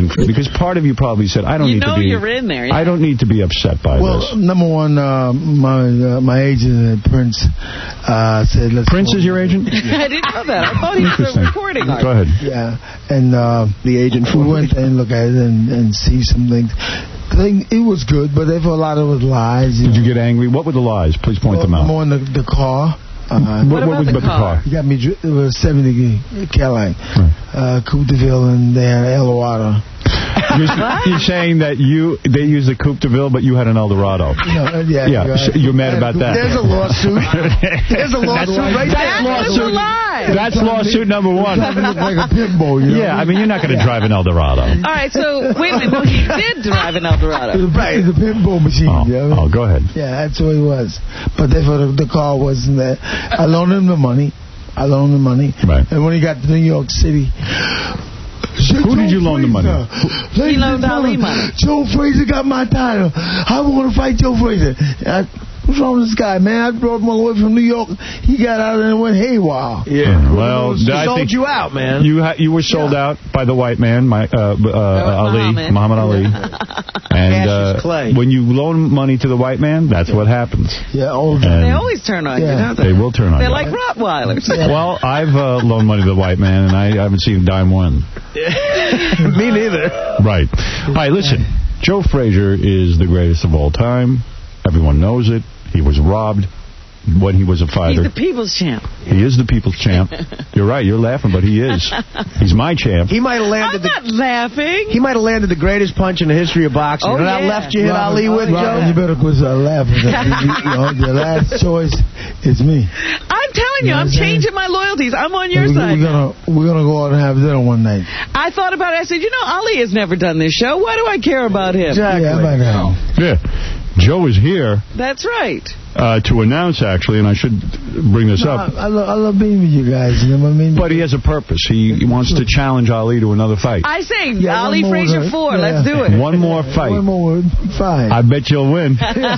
Because part of you probably said, I don't need to be... you're in there. Yeah. I don't need to be upset by this. Well, number one, my agent at Prince said, let's... Prince is your agent? I didn't know that. I thought he was a recording artist. Go ahead. Yeah, and the agent went and look at it and see some things. It was good, but there were a lot of it lies. Did you get angry? What were the lies? Please point them out. More in the car. What was about the car? You got me. It was 70 Cadillac, Coupe de Ville, and they had Eldorado. You're saying that they used the Coupe de Ville, but you had an Eldorado. Yeah. So you're mad about that. There's a lawsuit. There's a lawsuit right there. That's lawsuit number one. You look like a pit bull, you know? Yeah, I mean, you're not going to drive an Eldorado. All right, so wait a minute. No, he did drive an Eldorado. Right, the pit bull machine. Go ahead. Yeah, that's what it was. But therefore, the car wasn't there. I loaned him the money. Right. And when he got to New York City... Who did you loan the money? He loaned Ali money. Joe Frazier got my title. I want to fight Joe Frazier. What's wrong with this guy, man? I brought him all the way from New York. He got out and went haywire. Yeah. Well, I sold you out, man. You were sold out by the white man, Muhammad Ali. And when you loan money to the white man, that's what happens. Yeah, they always turn on you, don't they? They will turn on you. They're like Rottweilers. Well, I've loaned money to the white man, and I haven't seen a dime one. Me neither. Right. All right, listen. Joe Frazier is the greatest of all time. Everyone knows it. He was robbed when he was a fighter. He's the people's champ. He is the people's champ. You're right. You're laughing, but he is. He's my champ. He might have landed. I'm not laughing. He might have landed the greatest punch in the history of boxing. Oh, that left you hit Ali with, Joe? You better quit laughing. Your last choice is me. I'm telling you, I'm changing my loyalties. I'm on your side. We're gonna go out and have dinner one night. I thought about it. I said, Ali has never done this show. Why do I care about him? Exactly. Yeah, by now. Yeah. Joe is here. That's right. To announce, actually, and I should bring this up. I love being with you guys, you know what I mean? But he has a purpose. He wants to challenge Ali to another fight. I say, Ali Frazier 4. Let's do it. One more fight. One more fight. I bet you'll win.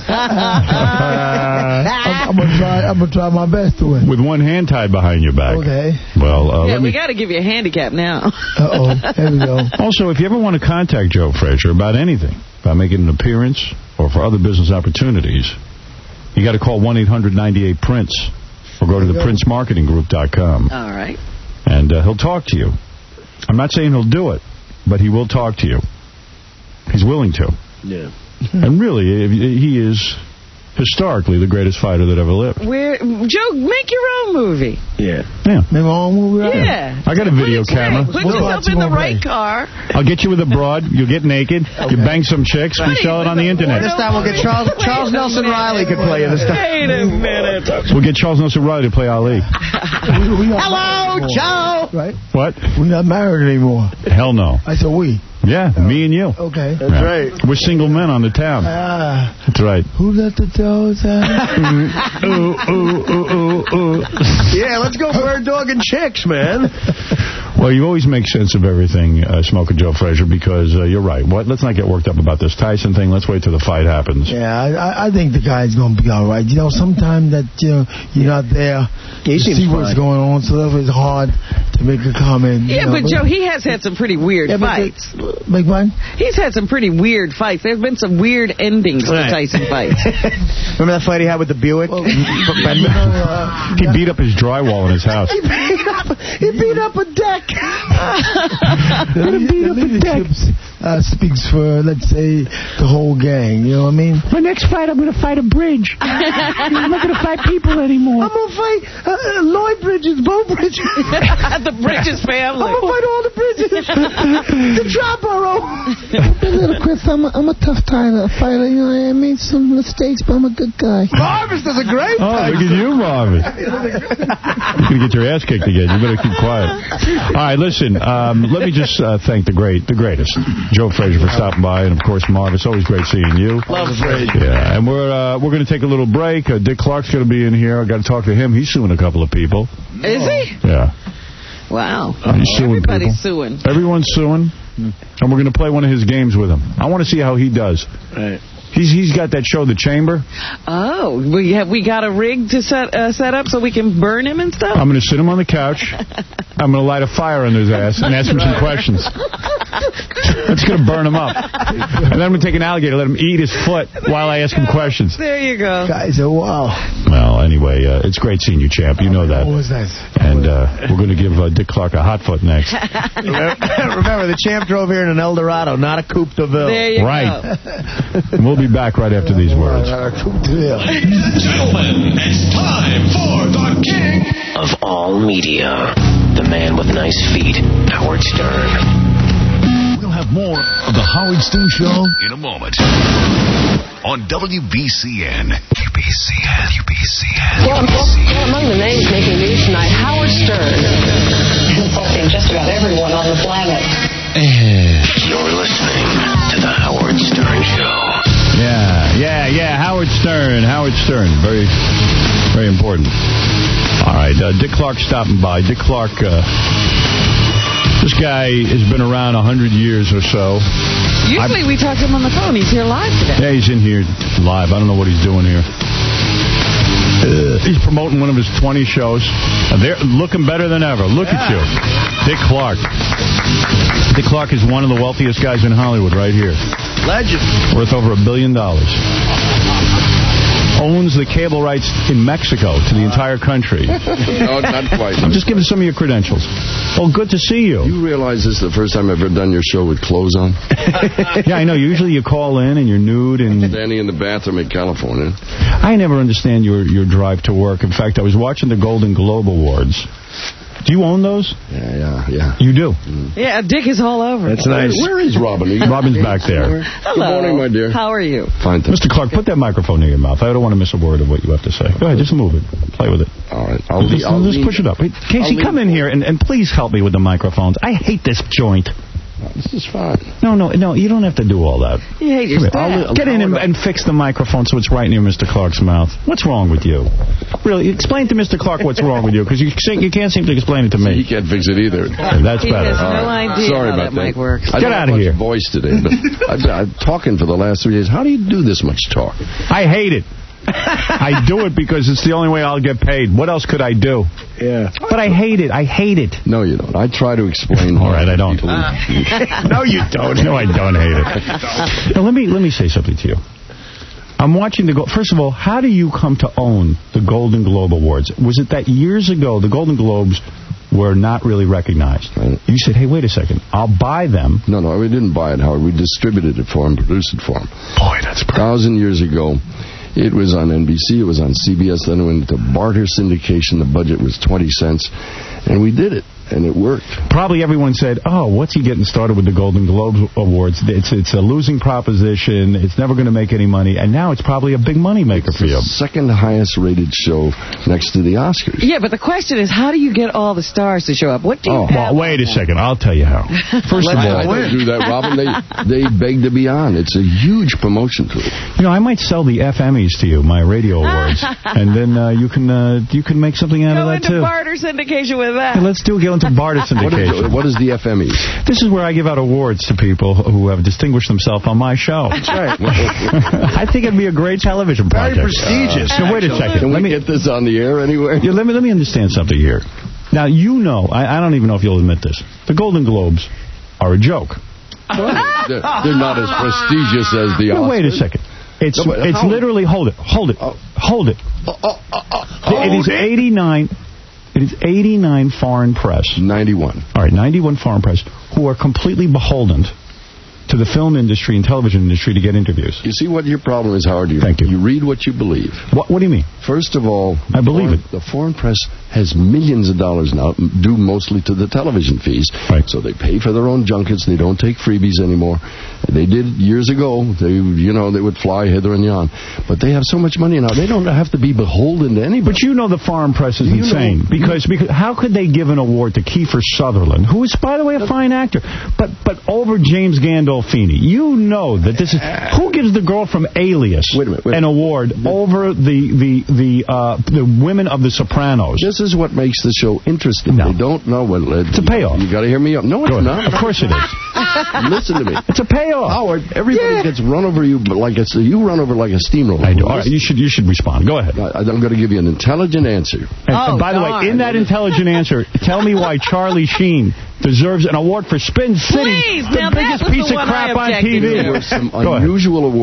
I'm gonna try my best to win. With one hand tied behind your back. Okay. Well, we got to give you a handicap now. Uh-oh. There we go. Also, if you ever want to contact Joe Frazier about anything, about making an appearance or for other business opportunities, you got to call 1-800-98-PRINCE or go to theprincemarketinggroup.com. All right. And he'll talk to you. I'm not saying he'll do it, but he will talk to you. He's willing to. Yeah. And really, he is historically the greatest fighter that ever lived. Joe, make your own movie. Yeah. Make my own movie? Yeah. I got a video camera. Put yourself in the right car. I'll get you with a broad. You'll get naked. You bang some chicks. We sell it on the internet. This time we'll get Charles Nelson Riley could play you this time. Wait a minute. We'll get Charles Nelson Riley to play Ali. Hello, Joe. Right? What? We're not married anymore. Hell no. I said we. Yeah, me and you. Okay. That's right. We're single men on the town. That's right. Who let the toes out? Yeah, let's go bird dog and chicks, man. Well, you always make sense of everything, Smoking Joe Frazier, because you're right. Let's not get worked up about this Tyson thing. Let's wait till the fight happens. Yeah, I think the guy's going to be all right. You know, sometimes that you're not there to see what's going on, so therefore it's hard to make a comment. Yeah, but Joe, he has had some pretty weird fights. Big one? He's had some pretty weird fights. There's been some weird endings to Tyson fights. Remember that fight he had with the Buick? He beat up his drywall in his house. He beat up a deck. The leadership speaks for, let's say, the whole gang. You know what I mean? My next fight, I'm going to fight a bridge. I'm not going to fight people anymore. I'm going to fight Lloyd Bridges, Bo Bridges. The Bridges family. I'm going to fight all the Bridges. The Trapboro. Little Chris, I'm a tough fighter. You know, I made some mistakes, but I'm a good guy. Marvis does a great fight. Oh, look at you, Marvis. You're going to get your ass kicked again. You better keep quiet. All right, listen. Let me just thank the greatest, Joe Frazier, for stopping by, and of course, Marv. It's always great seeing you. Love Frazier. Yeah, and we're going to take a little break. Dick Clark's going to be in here. I got to talk to him. He's suing a couple of people. Is he? Yeah. Wow. Everybody's suing. Everyone's suing, and we're going to play one of his games with him. I want to see how he does. Right. He's got that show, The Chamber. Oh, we got a rig to set up so we can burn him and stuff? I'm going to sit him on the couch. I'm going to light a fire under his ass and ask him some questions. That's going to burn him up. And then I'm going to take an alligator, let him eat his foot while I ask him questions. There you go. Guys, wow. Well, anyway, it's great seeing you, champ. You know that. Always nice. And we're going to give Dick Clark a hot foot next. Remember, the champ drove here in an Eldorado, not a Coupe de Ville. There you go. And we'll be back right after these words. Ladies and gentlemen, it's time for the king of all media. The man with nice feet, Howard Stern. We'll have more of the Howard Stern Show In a moment. On WBCN. Well, among the names making news tonight, Howard Stern. Insulting just about everyone on the planet. You're listening to the Howard Stern Show. Yeah. Howard Stern. Very, very important. All right. Dick Clark stopping by. Dick Clark, this guy has been around 100 years or so. Usually we talk to him on the phone. He's here live today. Yeah, he's in here live. I don't know what he's doing here. He's promoting one of his 20 shows. They're looking better than ever. Look at you. Dick Clark. Dick Clark is one of the wealthiest guys in Hollywood right here. Legend. Worth over $1 billion. Owns the cable rights in Mexico to the entire country. No, not quite. I'm just giving some of your credentials. Well, good to see you. You realize this is the first time I've ever done your show with clothes on? Yeah, I know. Usually you call in and you're nude and... Standing in the bathroom in California. I never understand your drive to work. In fact, I was watching the Golden Globe Awards. Do you own those? Yeah. You do? Yeah, Dick is all over. That's nice. Where is Robin? Robin's back there. Hello. Good morning, my dear. How are you? Fine, thanks. Mr. Clark, put that microphone near your mouth. I don't want to miss a word of what you have to say. Go ahead, just move it. Play with it. All right. Just push it up. Hey, Casey, come in here and please help me with the microphones. I hate this joint. This is fine. No, you don't have to do all that. You hate your staff. Get in and fix the microphone so it's right near Mr. Clark's mouth. What's wrong with you? Really, explain to Mr. Clark what's wrong with you, because you can't seem to explain it to me. He can't fix it either. That's better. He has no idea Sorry how about that mic works. I Get out of here. Voice today, but I'm talking for the last 3 days. How do you do this much talk? I hate it. I do it because it's the only way I'll get paid. What else could I do? Yeah. But I hate it. I hate it. No, you don't. I try to explain. All right, I don't. No, you don't. No, I don't hate it. Now, let me say something to you. I'm watching First of all, how do you come to own the Golden Globe Awards? Was it that years ago the Golden Globes were not really recognized? Right. You said, hey, wait a second. I'll buy them. No, we didn't buy it, Howard. We distributed it for him, produced it for him. Boy, that's 1,000 years ago. It was on NBC, it was on CBS, then it went into barter syndication. The budget was 20 cents, and we did it, and it worked. Probably everyone said, oh, what's he getting started with the Golden Globe Awards? It's a losing proposition. It's never going to make any money, and now it's probably a big money maker for you. Second highest rated show next to the Oscars. Yeah, but the question is, how do you get all the stars to show up? What do you have? Well, wait a second. I'll tell you how. First of all, I don't do that, Robin. They beg to be on. It's a huge promotion tool. You know, I might sell the FMEs to you, my radio awards, and then you can make something out of that too. Go into barter syndication with that. Hey, let's go into barter syndication. What is the FMEs? This is where I give out awards to people who have distinguished themselves on my show. That's right. I think it'd be a great television project. Very prestigious. Now, wait a second. Can we get this on the air anywhere? Yeah, let me understand something here. Now, you know, I don't even know if you'll admit this. The Golden Globes are a joke. They're not as prestigious as the Oscars. No, wait a second. It's literally, hold it. It is 89. It is 89 foreign press. 91. All right, 91 foreign press who are completely beholden to the film industry and television industry to get interviews. You see what your problem is, Howard? Thank you. You read what you believe. What do you mean? First of all, I believe it. The foreign press has millions of dollars now, due mostly to the television fees. Right. So they pay for their own junkets. They don't take freebies anymore. They did years ago. They would fly hither and yon. But they have so much money now, they don't have to be beholden to anybody. But you know the foreign press is insane. Because how could they give an award to Kiefer Sutherland, who is, by the way, a fine actor, but over James Gandolfini? You know that this is... Who gives the girl from Alias an award over the women of The Sopranos? This is what makes the show interesting. No. They don't know what... It's a payoff. You got to hear me up. No, it's not. Of course it is. Listen to me. It's a payoff. Howard, everybody gets run over you like you run over like a steamroller. I do. All right, you should respond. Go ahead. I'm going to give you an intelligent answer. And by the way, in that intelligent answer, tell me why Charlie Sheen deserves an award for Spin City, Please, the now biggest that was piece the of one crap I on objected TV. to. There were some unusual awards.